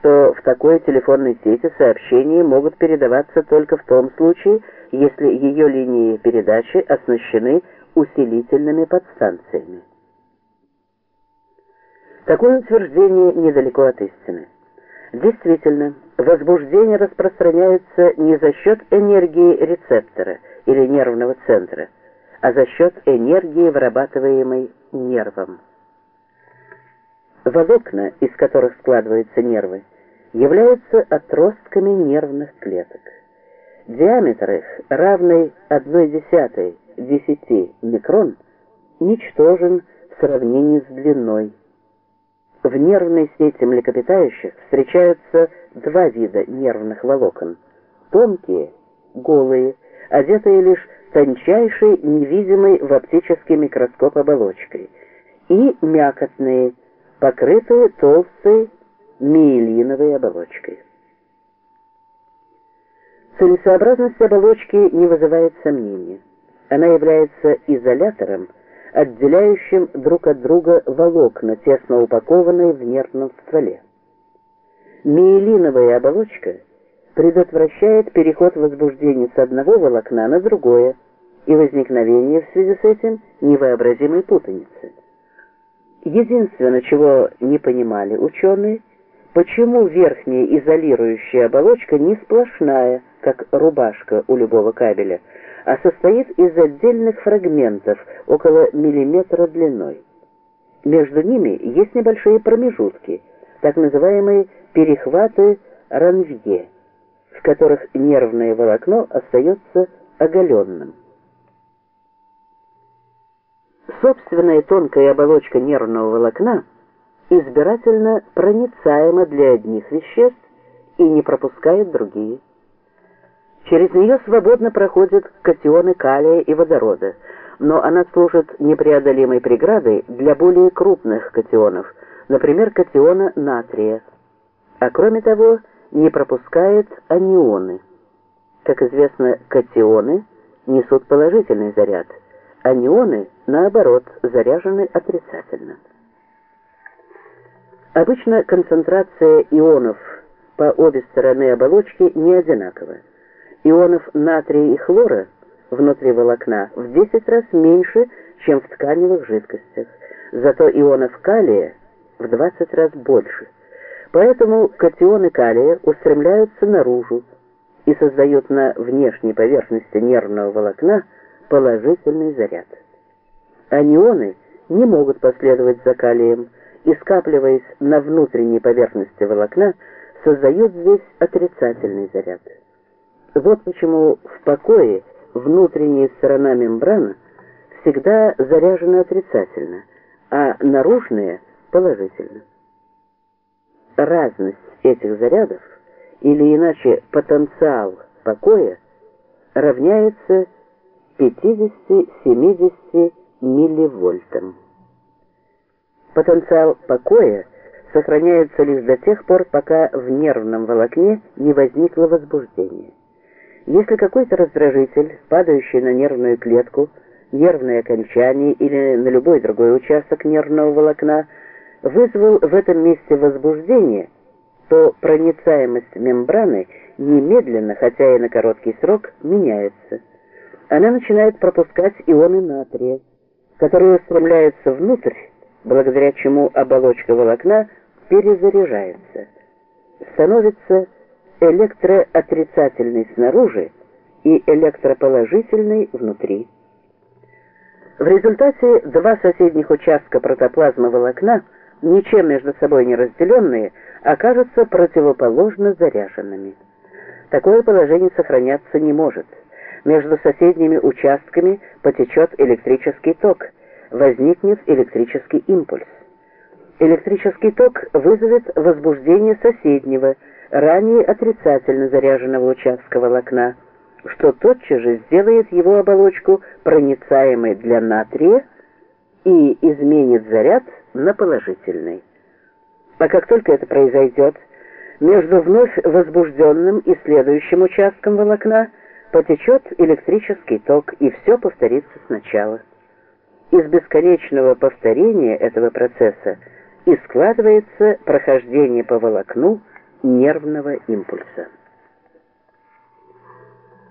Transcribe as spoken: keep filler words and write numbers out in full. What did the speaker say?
что в такой телефонной сети сообщения могут передаваться только в том случае, если ее линии передачи оснащены усилительными подстанциями. Такое утверждение недалеко от истины. Действительно, возбуждение распространяется не за счет энергии рецептора или нервного центра, а за счет энергии, вырабатываемой нервом. Волокна, из которых складываются нервы, являются отростками нервных клеток. Диаметр их, равный одной десятой десяти микрон, ничтожен в сравнении с длиной. В нервной сети млекопитающих встречаются два вида нервных волокон: тонкие, голые, одетые лишь тончайшей, невидимой в оптический микроскоп оболочкой, и мякотные, покрытые толстой миелиновой оболочкой. Целесообразность оболочки не вызывает сомнения. Она является изолятором, отделяющим друг от друга волокна, тесно упакованные в нервном стволе. Миелиновая оболочка предотвращает переход возбуждения с одного волокна на другое и возникновение в связи с этим невообразимой путаницы. Единственное, чего не понимали ученые, почему верхняя изолирующая оболочка не сплошная, как рубашка у любого кабеля, а состоит из отдельных фрагментов около миллиметра длиной. Между ними есть небольшие промежутки, так называемые перехваты Ранвье, в которых нервное волокно остается оголенным. Собственная тонкая оболочка нервного волокна избирательно проницаема для одних веществ и не пропускает другие. Через нее свободно проходят катионы калия и водорода, но она служит непреодолимой преградой для более крупных катионов, например, катиона натрия, а кроме того не пропускает анионы. Как известно, катионы несут положительный заряд, анионы, наоборот, заряжены отрицательно. Обычно концентрация ионов по обе стороны оболочки не одинакова. Ионов натрия и хлора внутри волокна в десять раз меньше, чем в тканевых жидкостях, зато ионов калия в двадцать раз больше. Поэтому катионы калия устремляются наружу и создают на внешней поверхности нервного волокна положительный заряд. Анионы не могут последовать за калием и, скапливаясь на внутренней поверхности волокна, создают здесь отрицательный заряд. Вот почему в покое внутренняя сторона мембраны всегда заряжена отрицательно, а наружная – положительно. Разность этих зарядов, или иначе потенциал покоя, равняется пятидесяти-семидесяти милливольтам. Потенциал покоя сохраняется лишь до тех пор, пока в нервном волокне не возникло возбуждение. Если какой-то раздражитель, падающий на нервную клетку, нервное окончание или на любой другой участок нервного волокна, вызвал в этом месте возбуждение, то проницаемость мембраны немедленно, хотя и на короткий срок, меняется. Она начинает пропускать ионы натрия, которые устремляются внутрь, благодаря чему оболочка волокна перезаряжается, становится электроотрицательный снаружи и электроположительный внутри. В результате два соседних участка протоплазмы волокна, ничем между собой не разделенные, окажутся противоположно заряженными. Такое положение сохраняться не может. Между соседними участками потечет электрический ток, возникнет электрический импульс. Электрический ток вызовет возбуждение соседнего, ранее отрицательно заряженного участка волокна, что тотчас же сделает его оболочку проницаемой для натрия и изменит заряд на положительный. А как только это произойдет, между вновь возбужденным и следующим участком волокна потечет электрический ток, и все повторится сначала. Из бесконечного повторения этого процесса и складывается прохождение по волокну нервного импульса.